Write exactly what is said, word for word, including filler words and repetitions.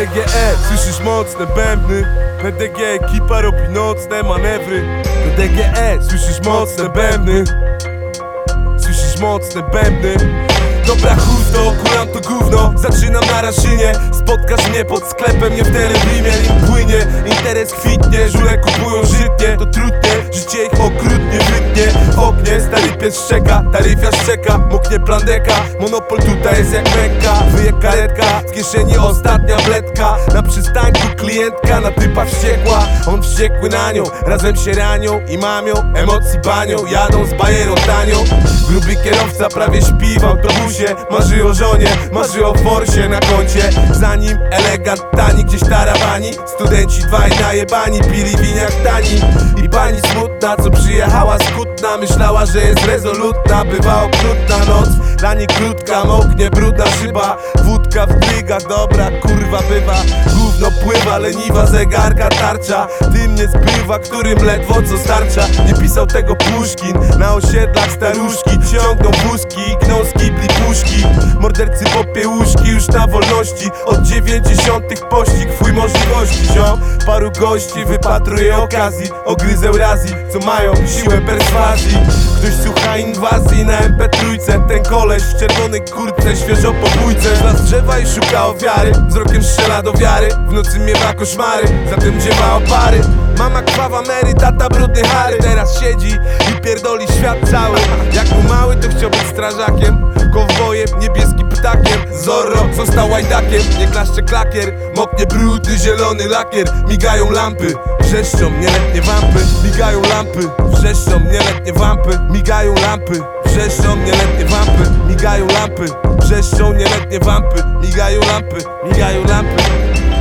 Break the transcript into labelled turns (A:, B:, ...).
A: D G E, słyszysz mocne bębny. P D G ekipa robi nocne manewry. P D G E, słyszysz mocne bębny. Słyszysz mocne bębny. Dobra chusto, kuram to gówno. Zaczynam na raszynie. Spotkasz mnie pod sklepem, nie w telebimie. Nim płynie, interes kwitnie. Żule kupują żytnie, to trudnie. Życie ich okrutnie wytnie. W oknie stary pies szczeka, taryfiarz czeka. Moknie plandeka, monopol tutaj jest jak Mekka. Wyje karetka, w kieszeni ostatnia bledka. Na przystanku klientka, na typa wściekła. On wściekły na nią, razem się ranią i mamią. Emocji banią, jadą z bajerą tanią. Gruby kierowca prawie śpi w autobusie. Marzy o żonie, marzy o forsie na koncie. Zanim elegant tani gdzieś tarawani. Studenci dwaj najebani, pili winiak tani. I pani smutna, co przyjechała z Kutna. Myślała, że jest rezolutna, bywa okrutna noc. Dla niej krótka, moknie brudna szyba. Wódka w drygach, dobra kurwa bywa. Gówno pływa, leniwa zegarka tarcza. Tym nie zbywa, którym ledwo co starcza. Nie pisał tego Puszkin, na osiedlach staruszki ciągną wózki, gną z kibli puszki. Mordercy popiełuszki już na wolności. Od dziewięćdziesiątych pościg, twój możliwości ziom. Paru gości wypatruje okazji. Ogryzę razji, co mają siłę perswazji. Ktoś słucha inwazji na em pe trzy. Ten koleś w czerwonej kurtce, świeżo po bójce. Zna z drzewa i szuka ofiary. Wzrokiem strzela do wiary. W nocy miewa koszmary, zatem ziewa opary. Mama krwawa Mary, tata brudny Harry. Teraz siedzi i pierdoli świat cały. Jak był mały, to chciał być strażakiem, kowbojem, niebieskim ptakiem. Zorro został łajdakiem, nie klaszcze klakier. Moknie brudny, zielony lakier. Migają lampy, wrzeszczą nieletnie wampy. Migają lampy, wrzeszczą nieletnie wampy. Migają lampy, wrzeszczą nieletnie wampy. Migają lampy, wrzeszczą nieletnie wampy. Migają lampy, migają lampy.